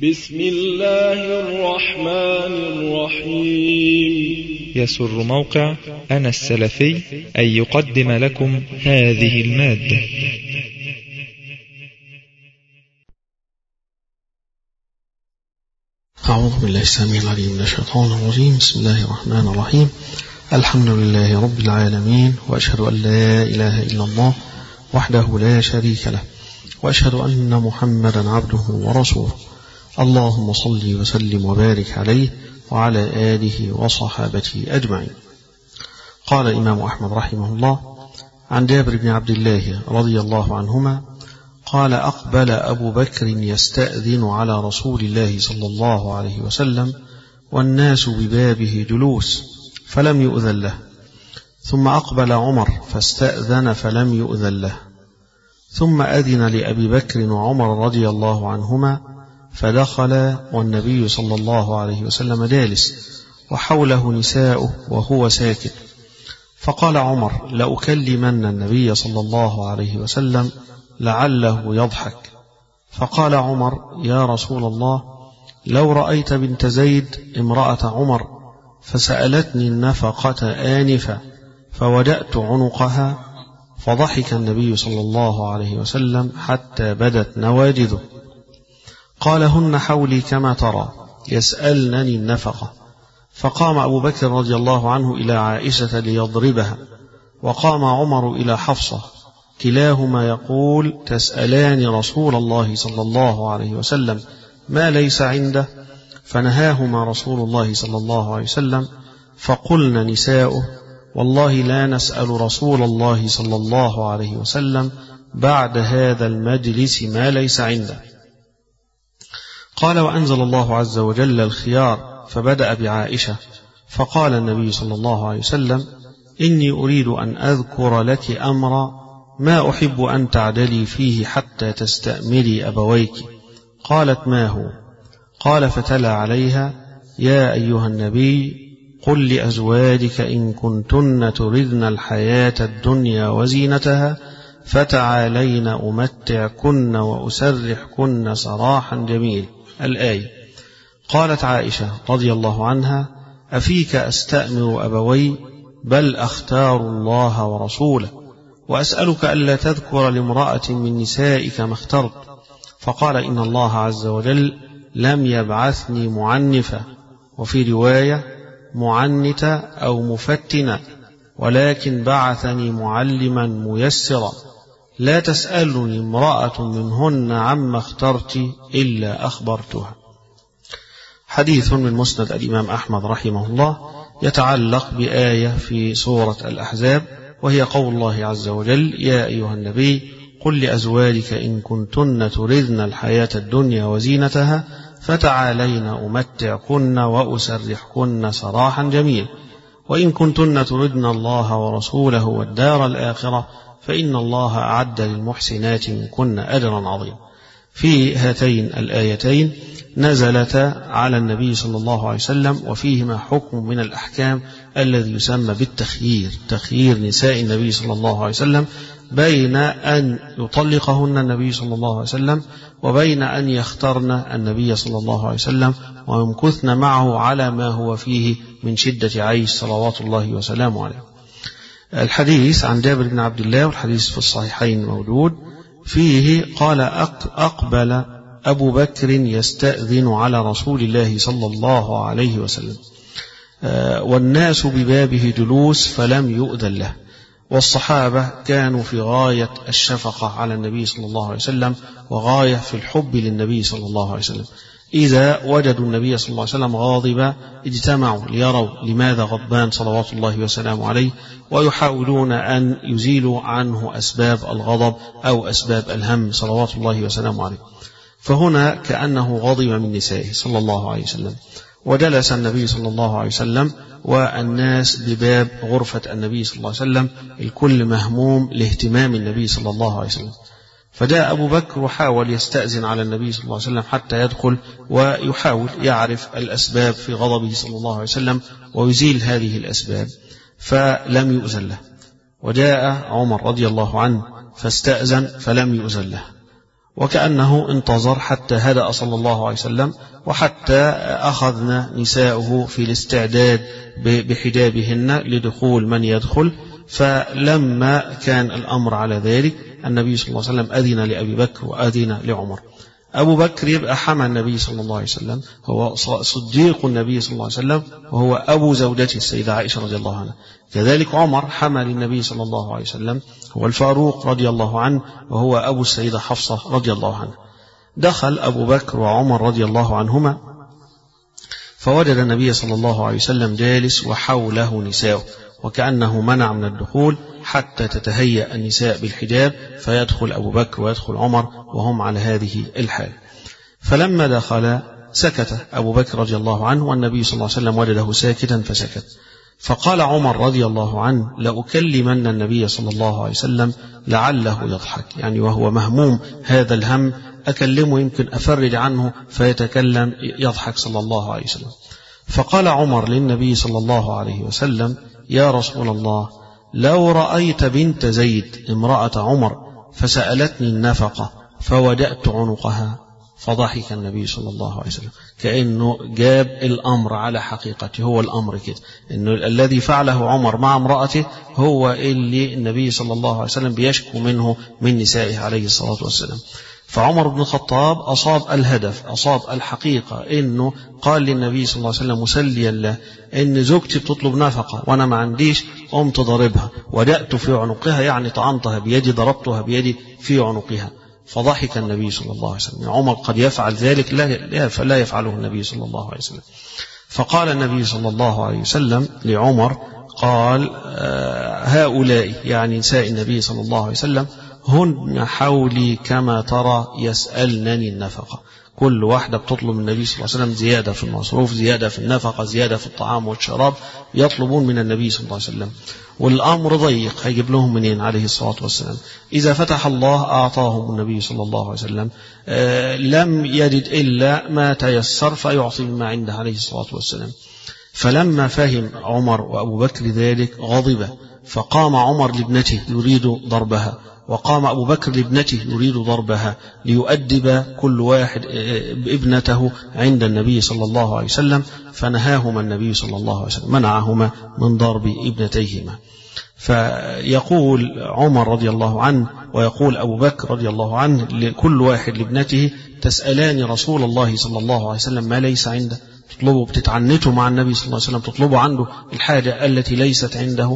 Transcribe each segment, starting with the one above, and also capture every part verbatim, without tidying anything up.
بسم الله الرحمن الرحيم. يسر موقع أنا السلفي أن يقدم لكم هذه المادة. أعوذ بالله السميع العليم من الشيطان الرجيم. بسم الله الرحمن الرحيم. الحمد لله رب العالمين، وأشهد أن لا إله إلا الله وحده لا شريك له، وأشهد أن محمدا عبده ورسوله. اللهم صل وسلم وبارك عليه وعلى آله وصحابته أجمعين. قال الإمام أحمد رحمه الله عن جابر بن عبد الله رضي الله عنهما قال: أقبل أبو بكر يستأذن على رسول الله صلى الله عليه وسلم والناس ببابه جلوس فلم يؤذن له، ثم أقبل عمر فاستأذن فلم يؤذن له، ثم أذن لأبي بكر وعمر رضي الله عنهما فدخل والنبي صلى الله عليه وسلم جالس وحوله نساؤه وهو ساكت، فقال عمر: لأكلمن النبي صلى الله عليه وسلم لعله يضحك. فقال عمر: يا رسول الله، لو رأيت بنت زيد امرأة عمر فسألتني النفقة آنفا فودأت عنقها. فضحك النبي صلى الله عليه وسلم حتى بدت نواجذه. قال: هن حولي كما ترى يسألنني النفقة. فقام أبو بكر رضي الله عنه إلى عائشة ليضربها، وقام عمر إلى حفصة، كلاهما يقول: تسألان رسول الله صلى الله عليه وسلم ما ليس عنده؟ فنهاهما رسول الله صلى الله عليه وسلم، فقلن نساؤه: والله لا نسأل رسول الله صلى الله عليه وسلم بعد هذا المجلس ما ليس عنده. قال: وأنزل الله عز وجل الخيار، فبدأ بعائشة، فقال النبي صلى الله عليه وسلم: إني أريد أن أذكر لك أمرا ما أحب أن تعدلي فيه حتى تستأمري أبويك. قالت: ما هو؟ قال: فتلا عليها: يا أيها النبي، قل لأزواجك إن كنتن تردن الحياة الدنيا وزينتها فتعالين أمتعكن وأسرحكن سراحا جميل. الآية. قالت عائشة رضي الله عنها: أفيك أستأمر أبوي؟ بل أختار الله ورسوله، وأسألك ألا تذكر لامرأة من نسائك ما اخترت. فقال: إن الله عز وجل لم يبعثني معنفة، وفي رواية معنتا أو مفتنا، ولكن بعثني معلما ميسرا. لا تسألني امرأة منهن عما اخترت إلا أخبرتها. حديث من مسند الإمام أحمد رحمه الله يتعلق بآية في سورة الأحزاب، وهي قول الله عز وجل: يا أيها النبي، قل لأزواجك إن كنتن تردن الحياة الدنيا وزينتها فتعالين أمتعكن وأسرحكن سراحا جميل، وإن كنتن تردن الله ورسوله والدار الآخرة فإن الله أعد للمحسنات منكن أجرا عظيما. في هاتين الآيتين نزلتا على النبي صلى الله عليه وسلم، وفيهما حكم من الأحكام الذي يسمى بالتخيير، تخيير نساء النبي صلى الله عليه وسلم بين أن يطلقهن النبي صلى الله عليه وسلم وبين أن يخترن النبي صلى الله عليه وسلم ويمكثن معه على ما هو فيه من شدة عيش صلوات الله وسلامه عليه. الحديث عن جابر بن عبد الله، والحديث في الصحيحين موجود، فيه قال: أقبل أبو بكر يستأذن على رسول الله صلى الله عليه وسلم والناس ببابه جلوس فلم يؤذن له. والصحابة كانوا في غاية الشفقة على النبي صلى الله عليه وسلم وغاية في الحب للنبي صلى الله عليه وسلم. إذا وجدوا النبي صلى الله عليه وسلم غاضبا اجتمعوا ليروا لماذا غضبان صلوات الله وسلامه عليه، ويحاولون أن يزيلوا عنه أسباب الغضب أو أسباب الهم صلوات الله وسلامه عليه. فهنا كأنه غضب من نسائه صلى الله عليه وسلم، وجلس النبي صلى الله عليه وسلم والناس بباب غرفة النبي صلى الله عليه وسلم، الكل مهموم لاهتمام النبي صلى الله عليه وسلم. فجاء أبو بكر وحاول يستأذن على النبي صلى الله عليه وسلم حتى يدخل ويحاول يعرف الأسباب في غضبه صلى الله عليه وسلم ويزيل هذه الأسباب، فلم يؤذن له. وجاء عمر رضي الله عنه فاستأذن فلم يؤذن له. وكأنه انتظر حتى هدأ صلى الله عليه وسلم، وحتى أخذنا نساؤه في الاستعداد بحجابهن لدخول من يدخل. فلما كان الأمر على ذلك النبي صلى الله عليه وسلم أذن لأبي بكر وأذن لعمر. أبو بكر يبقى حمى النبي صلى الله عليه وسلم، هو صديق النبي صلى الله عليه وسلم، وهو أبو زوجته السيدة عائشة رضي الله عنها. كذلك عمر حمى للنبي صلى الله عليه وسلم، هو الفاروق رضي الله عنه، وهو أبو السيدة حفصة رضي الله عنها. دخل أبو بكر وعمر رضي الله عنهما، فوجد النبي صلى الله عليه وسلم جالس وحوله نساء، وكأنه منع من الدخول حتى تتهيأ النساء بالحجاب، فيدخل أبو بكر ويدخل عمر وهم على هذه الحال. فلما دخل سكت أبو بكر رضي الله عنه، والنبي صلى الله عليه وسلم وجده ساكتا فسكت. فقال عمر رضي الله عنه: لأكلمن النبي صلى الله عليه وسلم لعله يضحك، يعني وهو مهموم هذا الهم، أكلمه يمكن أفرج عنه فيتكلم يضحك صلى الله عليه وسلم. فقال عمر للنبي صلى الله عليه وسلم: يا رسول الله، لو رأيت بنت زيد امرأة عمر فسألتني النفقة فودأت عنقها. فضحك النبي صلى الله عليه وسلم، كأنه جاب الأمر على حقيقته. هو الأمر كده، إنه الذي فعله عمر مع امرأته هو اللي النبي صلى الله عليه وسلم بيشكو منه من نسائه عليه الصلاة والسلام. فعمر بن الخطاب أصاب الهدف، أصاب الحقيقة، إنه قال للنبي صلى الله عليه وسلم مسليا له: إن زوجتي بتطلب نفقة وأنا ما عنديش، قمت ضربها، ودأت في عنقها، يعني طعنتها بيدي، ضربتها بيدي في عنقها. فضحك النبي صلى الله عليه وسلم. عمر قد يفعل ذلك، لا لا يفعله النبي صلى الله عليه وسلم. فقال النبي صلى الله عليه وسلم لعمر، قال: هؤلاء، يعني نساء النبي صلى الله عليه وسلم، هن حولي كما ترى يسألنني النفقة. كل واحدة بتطلب من النبي صلى الله عليه وسلم زيادة في المصروف، زيادة في النفقة، زيادة في الطعام والشراب، يطلبون من النبي صلى الله عليه وسلم. والأمر ضيق، هيجيب لهم منين عليه الصلاة والسلام؟ إذا فتح الله أعطاهم النبي صلى الله عليه وسلم، آه لم يجد إلا ما تيسر فيعطي مما عنده عليه الصلاة والسلام. فلما فهم عمر وأبو بكر ذلك غضب، فقام عمر لابنته يريد ضربها، وقام أبو بكر لابنته يريد ضربها، ليؤدب كل واحد ابنته عند النبي صلى الله عليه وسلم. فنهاهما النبي صلى الله عليه وسلم، منعهما من ضرب ابنتيهما. فيقول عمر رضي الله عنه ويقول أبو بكر رضي الله عنه لكل واحد لابنته: تسألان رسول الله صلى الله عليه وسلم ما ليس عنده، تطلبوا بتتعنتوا مع النبي صلى الله عليه وسلم، تطلبوا عنده الحاجة التي ليست عنده.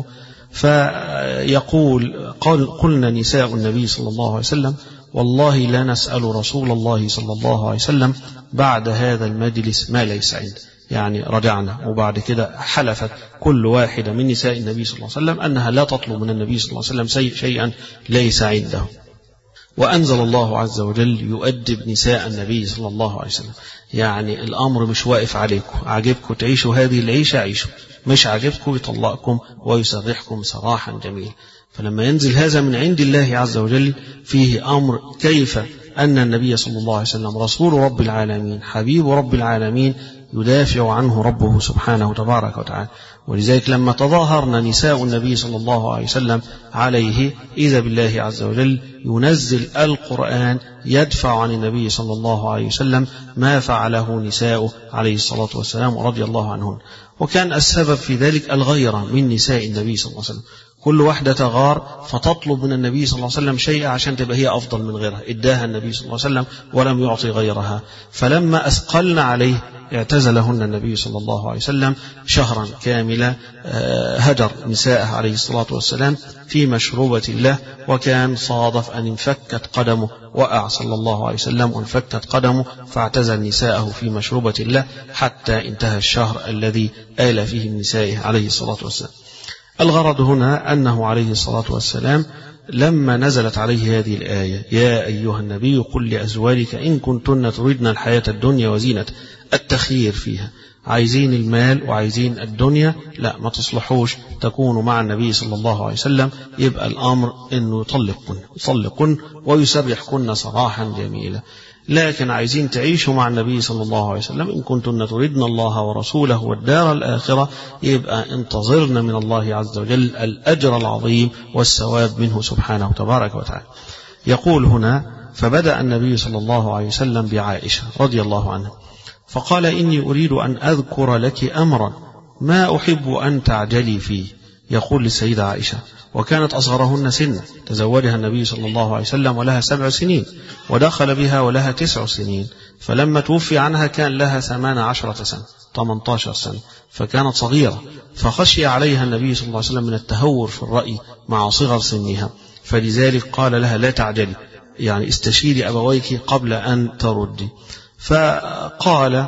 فيقول: قلنا نساء النبي صلى الله عليه وسلم: والله لا نسأل رسول الله صلى الله عليه وسلم بعد هذا المجلس ما ليس عنده. يعني رجعنا، وبعد كده حلفت كل واحدة من نساء النبي صلى الله عليه وسلم أنها لا تطلب من النبي صلى الله عليه وسلم شيئا ليس عنده. وأنزل الله عز وجل يؤدب نساء النبي صلى الله عليه وسلم. يعني الأمر مش واقف عليكم، عجبكم تعيشوا هذه العيشة عيشوا، مش عجبكم يطلقكم ويسرحكم سراحا جميلا. فلما ينزل هذا من عند الله عز وجل فيه أمر كيف أن النبي صلى الله عليه وسلم رسول رب العالمين، حبيب رب العالمين، يدافع عنه ربه سبحانه تبارك وتعالى. ولذلك لما تظاهرنا نساء النبي صلى الله عليه وسلم عليه، إذا بالله عز وجل ينزل القرآن يدفع عن النبي صلى الله عليه وسلم ما فعله نساء عليه الصلاة والسلام رضي الله عنهن. وكان السبب في ذلك الغيرة من نساء النبي صلى الله عليه وسلم، كل واحدة تغار فتطلب من النبي صلى الله عليه وسلم شيئا عشان تبقى هي أفضل من غيرها، اداها النبي صلى الله عليه وسلم ولم يعطي غيرها. فلما أثقلن عليه اعتزلهن النبي صلى الله عليه وسلم شهرا كاملا، هجر نساءه عليه الصلاة والسلام في مشروبة الله. وكان صادف أن انفكت قدمه، وقع صلى الله عليه وسلم وانفكت قدمه، فاعتزل نساءه في مشروبة الله حتى انتهى الشهر الذي آل فيه النساء عليه الصلاة والسلام. الغرض هنا أنه عليه الصلاة والسلام لما نزلت عليه هذه الآية: يا أيها النبي قل لأزواجك إن كنتن تردن الحياة الدنيا وزينة، التخيير فيها، عايزين المال وعايزين الدنيا، لا ما تصلحوش تكونوا مع النبي صلى الله عليه وسلم. يبقى الأمر أنه يطلقكن يطلقكن ويسرحكن سراحا جميلا. لكن عايزين تعيشوا مع النبي صلى الله عليه وسلم إن كنتن تردن الله ورسوله والدار الآخرة، يبقى انتظرن من الله عز وجل الأجر العظيم والثواب منه سبحانه تبارك وتعالى. يقول هنا: فبدأ النبي صلى الله عليه وسلم بعائشة رضي الله عنها فقال إني أريد أن أذكر لك أمرا ما أحب أن تعجلي فيه. يقول للسيدة عائشة وكانت أصغرهن سنا، تزوجها النبي صلى الله عليه وسلم ولها سبع سنين ودخل بها ولها تسع سنين، فلما توفي عنها كان لها ثمان عشرة سنة ثمانية عشر سنة، فكانت صغيرة، فخشي عليها النبي صلى الله عليه وسلم من التهور في الرأي مع صغر سنها، فلذلك قال لها لا تعجلي، يعني استشيري أبويك قبل أن تردي. فقال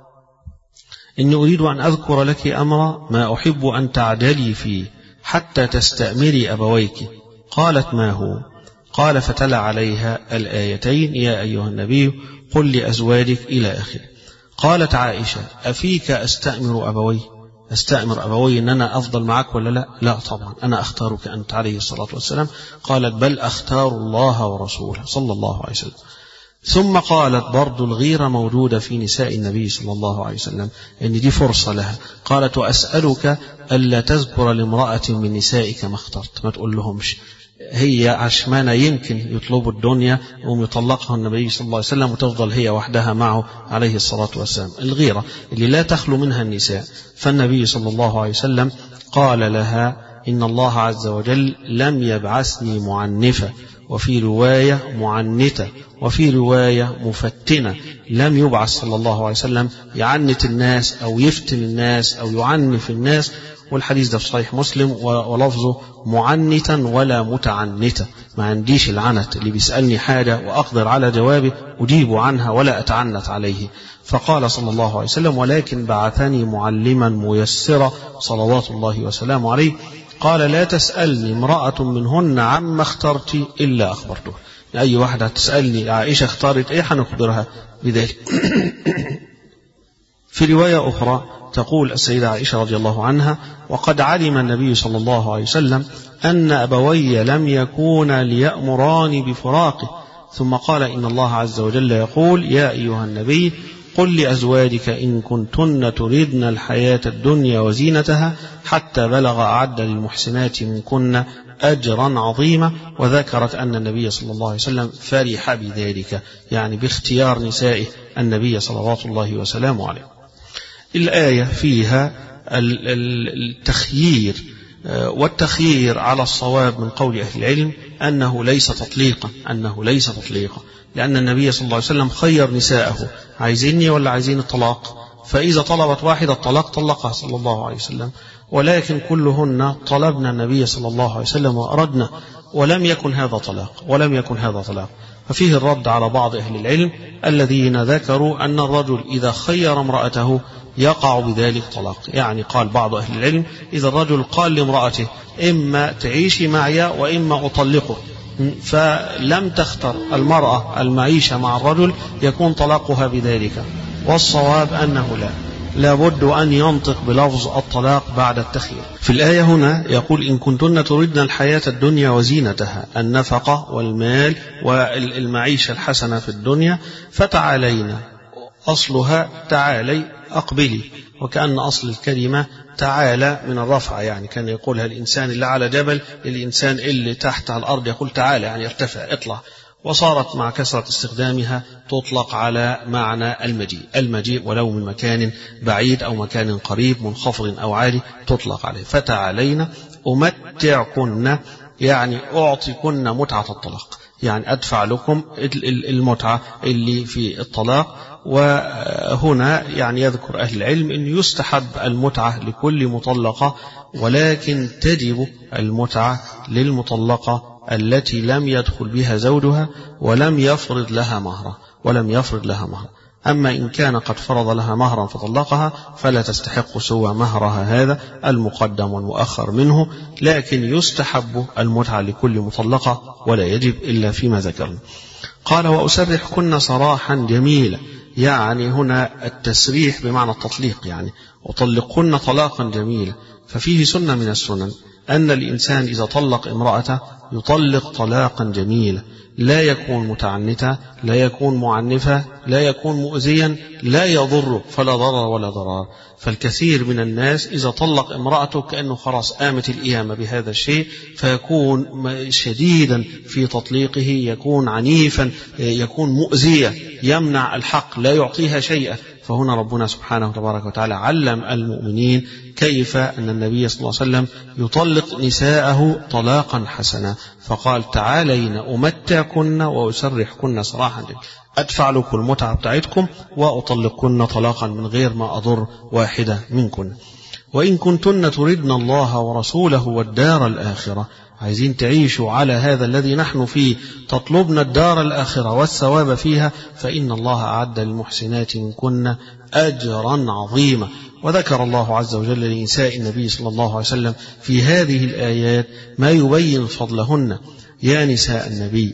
إني أريد أن أذكر لك أمرا ما أحب أن تعجلي فيه حتى تستأمري أبويك. قالت ما هو؟ قال فتلا عليها الآيتين يا أيها النبي قل لأزواجك إلى آخره. قالت عائشة أفيك أستأمر أبوي؟ أستأمر أبوي أن أنا أفضل معك ولا لا؟ لا طبعا، أنا أختارك أنت عليه الصلاة والسلام. قالت بل أختار الله ورسوله صلى الله عليه وسلم. ثم قالت برضو الغيرة موجودة في نساء النبي صلى الله عليه وسلم إن دي فرصة لها. قالت وأسألك ألا تذكر لامرأة من نسائك ما اخترت، ما تقول لهمش، هي عشمانة يمكن يطلبوا الدنيا ويطلقها النبي صلى الله عليه وسلم وتفضل هي وحدها معه عليه الصلاة والسلام. الغيرة اللي لا تخلو منها النساء. فالنبي صلى الله عليه وسلم قال لها إن الله عز وجل لم يبعثني معنفة، وفي رواية معنتة، وفي رواية مفتنة. لم يبعث صلى الله عليه وسلم يعنت الناس أو يفتن الناس أو يعنف الناس، والحديث ده في صحيح مسلم ولفظه معنتا ولا متعنتا. ما عنديش العنت اللي بيسألني حاجة وأقدر على جوابه أجيب عنها ولا أتعنت عليه. فقال صلى الله عليه وسلم ولكن بعثني معلما ميسرا صلوات الله وسلامه عليه. قال لا تسألني امرأة منهن عما اخترت إلا أخبرته. أي واحدة تسألني عائشة اختارت إيه هنخبرها بذلك. في رواية أخرى تقول السيدة عائشة رضي الله عنها وقد علم النبي صلى الله عليه وسلم أن أبوي لم يكونا ليأمراني بفراقه، ثم قال إن الله عز وجل يقول يا أيها النبي قل لأزواجك إن كنتن تردن الحياة الدنيا وزينتها حتى بلغ أعد للمحسنات منكن أجرا عظيما. وذكرت أن النبي صلى الله عليه وسلم فرح بذلك، يعني باختيار نسائه النبي صلوات الله وسلامه عليه. الآية فيها التخيير، والتخيير على الصواب من قول أهل العلم أنه ليس تطليقا، أنه ليس تطليقا، لأن النبي صلى الله عليه وسلم خير نساءه عايزيني ولا عايزين الطلاق، فإذا طلبت واحدة الطلاق طلقها صلى الله عليه وسلم، ولكن كلهن طلبنا النبي صلى الله عليه وسلم وأردنا، ولم يكن هذا طلاق، ولم يكن هذا طلاق. ففيه الرد على بعض أهل العلم الذين ذكروا أن الرجل إذا خير امرأته يقع بذلك طلاق. يعني قال بعض أهل العلم إذا الرجل قال لامرأته إما تعيشي معي وإما أطلقه، فلم تختر المرأة المعيشة مع الرجل يكون طلاقها بذلك. والصواب أنه لا لابد أن ينطق بلفظ الطلاق بعد التخيير. في الآية هنا يقول إن كنتن تردن الحياة الدنيا وزينتها، النفقة والمال والمعيشة الحسنة في الدنيا، فتعالينا. أصلها تعالي أقبلي، وكأن أصل الكلمة تعالى من الرفع، يعني كان يقولها الإنسان اللي على جبل للإنسان اللي تحت على الأرض يقول تعالى يعني ارتفع اطلع. وصارت مع كثرة استخدامها تطلق على معنى المجيء، المجيء ولو من مكان بعيد أو مكان قريب منخفض أو عالي تطلق عليه. فتعالينا أمتعكن، يعني أعطيكن متعة الطلاق، يعني أدفع لكم المتعة اللي في الطلاق. وهنا يعني يذكر أهل العلم أن يستحب المتعة لكل مطلقة، ولكن تجب المتعة للمطلقة التي لم يدخل بها زوجها ولم يفرض لها مهرا ولم يفرض لها مهرا. أما إن كان قد فرض لها مهرا فطلقها فلا تستحق سوى مهرها هذا المقدم والمؤخر منه، لكن يستحب المتعة لكل مطلقة ولا يجب إلا فيما ذكرنا. قال وأسرح كن سراحا جميلا، يعني هنا التسريح بمعنى التطليق، يعني أطلقكن طلاقا جميلا. ففيه سنة من السنن أن الإنسان إذا طلق امرأته يطلق طلاقا جميلا، لا يكون متعنتا، لا يكون معنفا، لا يكون مؤذيا، لا يضر، فلا ضرر ولا ضرار. فالكثير من الناس إذا طلق امرأته كأنه خلاص قامت القيامة بهذا الشيء، فيكون شديدا في تطليقه، يكون عنيفا، يكون مؤذيا، يمنع الحق، لا يعطيها شيئا. فهنا ربنا سبحانه وتبارك وتعالى علم المؤمنين كيف أن النبي صلى الله عليه وسلم يطلق نساءه طلاقا حسنا، فقال تعالين أمتعكن وأسرحكن سراحا جميلا، أدفع لكم المتعة بتاعتكم وأطلقكن طلاقا من غير ما أضر واحدة منكن. وإن كنتن تردن الله ورسوله والدار الآخرة، عايزين تعيشوا على هذا الذي نحن فيه، تطلبن الدار الآخرة والثواب فيها، فإن الله أعد للمحسنات منكن أجرا عظيما. وذكر الله عز وجل لنساء النبي صلى الله عليه وسلم في هذه الآيات ما يبين فضلهن. يا نساء النبي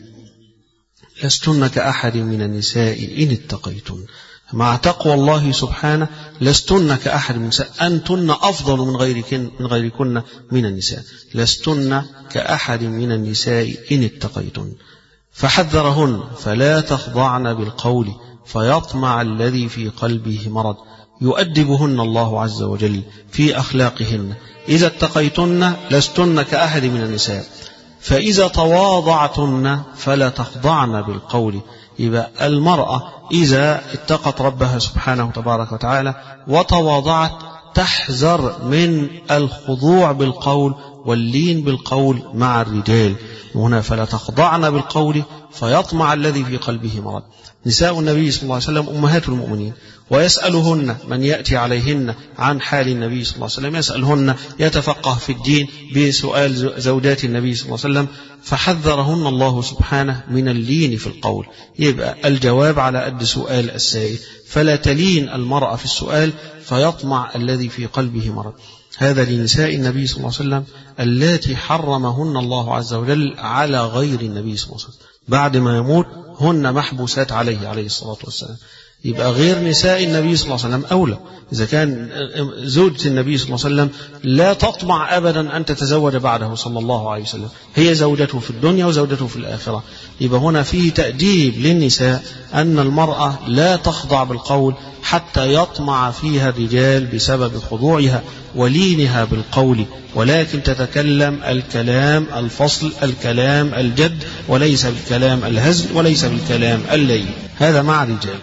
لستن كأحد من النساء إن اتقيتن، مع تقوى الله سبحانه لستن كأحد من النساء، أنتن أفضل من غيركن من غيركن من النساء، لستن كأحد من النساء إن اتقيتن. فحذرهن فلا تخضعن بالقول فيطمع الذي في قلبه مرض، يؤدبهن الله عز وجل في أخلاقهن. إذا اتقيتن لستن كأحد من النساء، فإذا تواضعتن فلا تخضعن بالقول. يبقى المرأة إذا اتقت ربها سبحانه تبارك وتعالى وتواضعت تحذر من الخضوع بالقول واللين بالقول مع الرجال. هنا فلا تخضعن بالقول فيطمع الذي في قلبه مرض. نساء النبي صلى الله عليه وسلم أمهات المؤمنين، ويسألهن من يأتي عليهن عن حال النبي صلى الله عليه وسلم، يسألهن يتفقه في الدين بسؤال زوجات النبي صلى الله عليه وسلم، فحذرهن الله سبحانه من اللين في القول. يبقى الجواب على قد سؤال السائل، فلا تلين المرأة في السؤال فيطمع الذي في قلبه مرض. هذا لنساء النبي صلى الله عليه وسلم اللاتي حرمهن الله عز وجل على غير النبي صلى الله عليه وسلم، بعد ما يموت هن محبوسات عليه عليه الصلاة والسلام. يبقى غير نساء النبي صلى الله عليه وسلم أولى. إذا كان زوجة النبي صلى الله عليه وسلم لا تطمع أبدا أن تتزوج بعده صلى الله عليه وسلم، هي زوجته في الدنيا وزوجته في الآخرة. يبقى هنا فيه تأديب للنساء أن المرأة لا تخضع بالقول حتى يطمع فيها الرجال بسبب خضوعها ولينها بالقول، ولكن تتكلم الكلام الفصل، الكلام الجد، وليس بالكلام الهزل، وليس بالكلام اللين. هذا مع الرجال.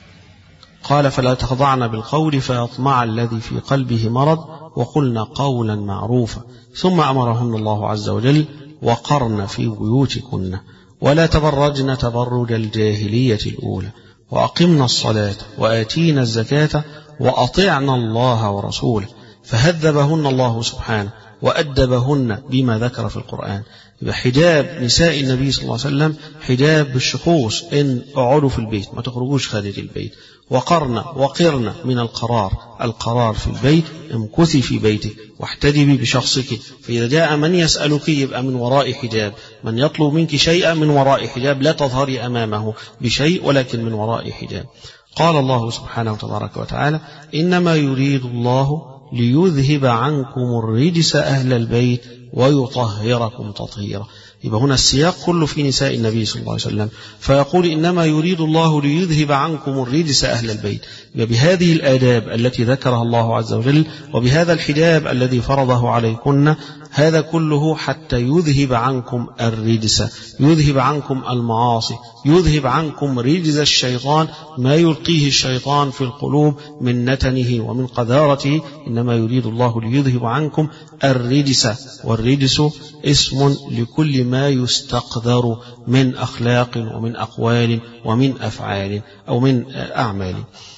قال فلا تخضعن بالقول فيطمع الذي في قلبه مرض وقلن قولا معروفا. ثم أمرهن الله عز وجل وقرن في بيوتكن ولا تبرجن تبرج الجاهلية الأولى وأقمنا الصلاة وآتينا الزكاة وأطعنا الله ورسوله. فهذبهن الله سبحانه وأدبهن بما ذكر في القرآن. يبقى حجاب نساء النبي صلى الله عليه وسلم حجاب بالشخوص، إن اقعدوا في البيت ما تخرجوش خارج البيت. وقرن وقرن من القرار، القرار في البيت، امكثي في بيتك واحتجبي بشخصك. فإذا جاء من يسألك يبقى من وراء حجاب، من يطلب منك شيئا من وراء حجاب، لا تظهري أمامه بشيء ولكن من وراء حجاب. قال الله سبحانه وتبارك وتعالى إنما يريد الله ليذهب عنكم الرجس أهل البيت ويطهركم تطهيرا. يبقى هنا السياق كله في نساء النبي صلى الله عليه وسلم، فيقول إنما يريد الله ليذهب عنكم الرجس أهل البيت. يبقى بهذه الآداب التي ذكرها الله عز وجل وبهذا الحجاب الذي فرضه عليكن، هذا كله حتى يذهب عنكم الرجس، يذهب عنكم المعاصي، يذهب عنكم رجز الشيطان، ما يلقيه الشيطان في القلوب من نتنه ومن قذارته. إنما يريد الله ليذهب عنكم الرجس، والرجس اسم لكل ما يستقذر من أخلاق ومن أقوال ومن أفعال أو من أعمال.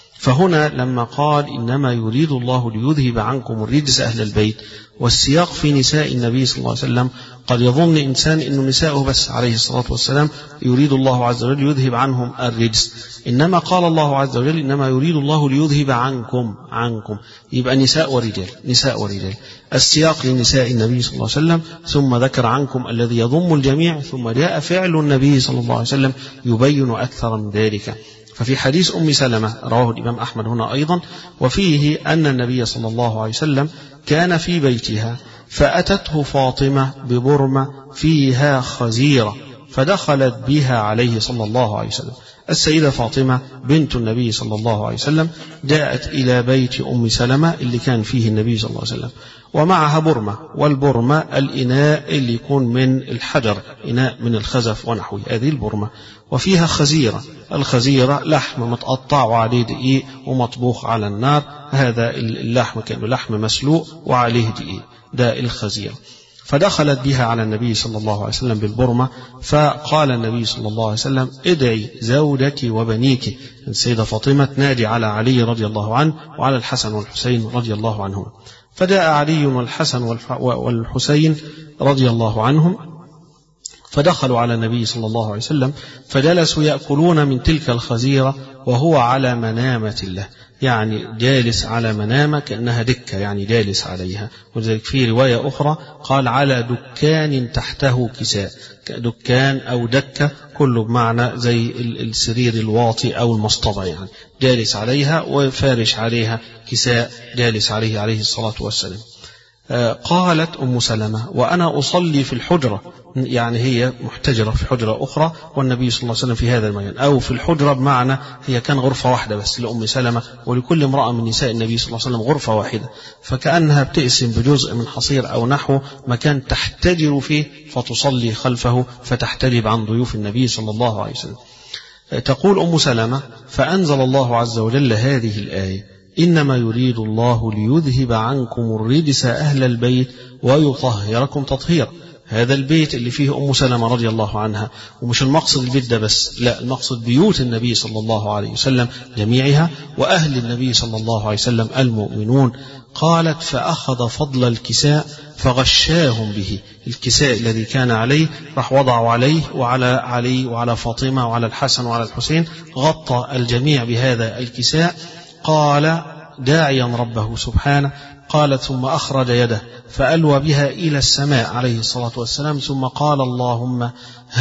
فهنا لما قال إنما يريد الله ليذهب عنكم الرجس أهل البيت، والسياق في نساء النبي صلى الله عليه وسلم، قد يظن إنسان إنه نساءه بس عليه الصلاة والسلام يريد الله عز وجل يذهب عنهم الرجس. إنما قال الله عز وجل إنما يريد الله ليذهب عنكم عنكم يبقى نساء ورجال، نساء ورجال. السياق لنساء النبي صلى الله عليه وسلم، ثم ذكر عنكم الذي يضم الجميع، ثم جاء فعل النبي صلى الله عليه وسلم يبين أكثر من ذلك. ففي حديث أم سلمة رواه الإمام أحمد هنا أيضا، وفيه أن النبي صلى الله عليه وسلم كان في بيتها فأتته فاطمة ببرمة فيها خزيرة، فدخلت بها عليه صلى الله عليه وسلم. السيدة فاطمة بنت النبي صلى الله عليه وسلم جاءت إلى بيت أم سلمة اللي كان فيه النبي صلى الله عليه وسلم، ومعها برمة، والبرمة الإناء اللي يكون من الحجر، إناء من الخزف ونحوه، هذه البرمة، وفيها خزيرة. الخزيرة لحم متقطع وعليه دقيق ومطبوخ على النار، هذا اللحم كان لحم مسلوق وعليه دقيق، ده الخزيرة. فدخلت بها على النبي صلى الله عليه وسلم بالبرمة، فقال النبي صلى الله عليه وسلم ادعي زوجك وبنيك. السيدة فاطمة تنادي على علي رضي الله عنه وعلى الحسن والحسين رضي الله عنهم. فجاء علي والحسن والحسين رضي الله عنهم فدخلوا على النبي صلى الله عليه وسلم، فجلسوا يأكلون من تلك الخزيرة وهو على منامة له، يعني جالس على منامة كأنها دكة، يعني جالس عليها. وذلك في رواية أخرى قال على دكان تحته كساء، دكان أو دكة كله بمعنى زي السرير الواطي أو المصطبة، يعني جالس عليها وفارش عليها كساء جالس عليه عليه الصلاة والسلام. قالت أم سلمة وأنا أصلي في الحجرة، يعني هي محتجرة في حجرة أخرى والنبي صلى الله عليه وسلم في هذا المكان، أو في الحجرة بمعنى هي كان غرفة واحدة بس لأم سلمة، ولكل امرأة من نساء النبي صلى الله عليه وسلم غرفة واحدة، فكأنها بتقسم بجزء من حصير أو نحو مكان تحتجر فيه فتصلي خلفه فتحتجب عن ضيوف النبي صلى الله عليه وسلم. تقول أم سلمة فأنزل الله عز وجل هذه الآية إنما يريد الله ليذهب عنكم الرجس أهل البيت ويطهركم تطهيرا. هذا البيت اللي فيه أم سلمة رضي الله عنها، ومش المقصد البيت ده بس، لا، المقصد بيوت النبي صلى الله عليه وسلم جميعها وأهل النبي صلى الله عليه وسلم المؤمنون. قالت فأخذ فضل الكساء فغشاهم به، الكساء الذي كان عليه راح وضعوا عليه وعلى علي وعلى فاطمة وعلى الحسن وعلى الحسين، غطى الجميع بهذا الكساء. قال داعيا ربه سبحانه، قالت ثم أخرج يده فألوى بها إلى السماء عليه الصلاة والسلام، ثم قال اللهم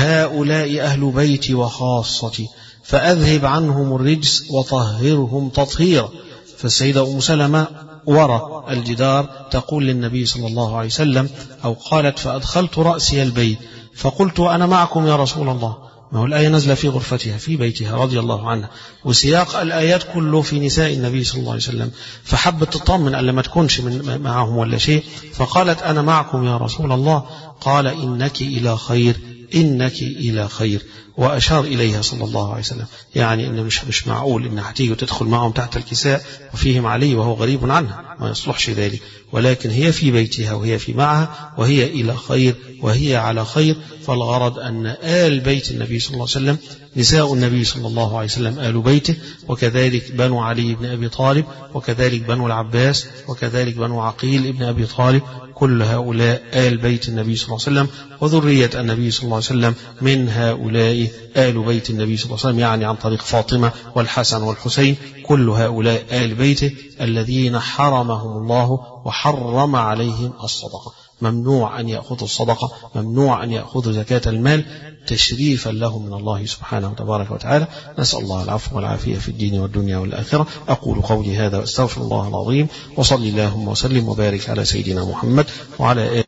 هؤلاء أهل بيتي وخاصتي فأذهب عنهم الرجس وطهرهم تطهيرا. فالسيدة أم سلمة وراء الجدار تقول للنبي صلى الله عليه وسلم، أو قالت فأدخلت رأسي البيت فقلت أنا معكم يا رسول الله. ما هو الآية نزل في غرفتها في بيتها رضي الله عنها، وسياق الآيات كله في نساء النبي صلى الله عليه وسلم، فحبت تطمن ألا ما تكونش من معهم ولا شيء، فقالت أنا معكم يا رسول الله. قال إنك إلى خير، إنك إلى خير، وأشار إليها صلى الله عليه وسلم، يعني إن مش مش معقول إن هتيجي وتدخل معهم تحت الكساء وفيهم علي وهو غريب عنها، ما يصلحش ذلك، ولكن هي في بيتها وهي في معها وهي إلى خير وهي على خير. فالغرض أن آل بيت النبي صلى الله عليه وسلم نساء النبي صلى الله عليه وسلم آل بيته، وكذلك بنو علي بن أبي طالب، وكذلك بنو العباس، وكذلك بنو عقيل بن أبي طالب، كل هؤلاء آل بيت النبي صلى الله عليه وسلم، وذرية النبي صلى الله عليه وسلم من هؤلاء آل بيت النبي صلى الله عليه وسلم، يعني عن طريق فاطمة والحسن والحسين، كل هؤلاء آل بيته الذين حرمهم الله وحرم عليهم الصدقة. ممنوع أن يأخذوا الصدقة، ممنوع أن يأخذوا زكاة المال تشريفا لهم من الله سبحانه وتبارك وتعالى. نسأل الله العفو والعافية في الدين والدنيا والآخرة. أقول قولي هذا وأستغفر الله العظيم، وصلي اللهم وسلم وبارك على سيدنا محمد وعلى آله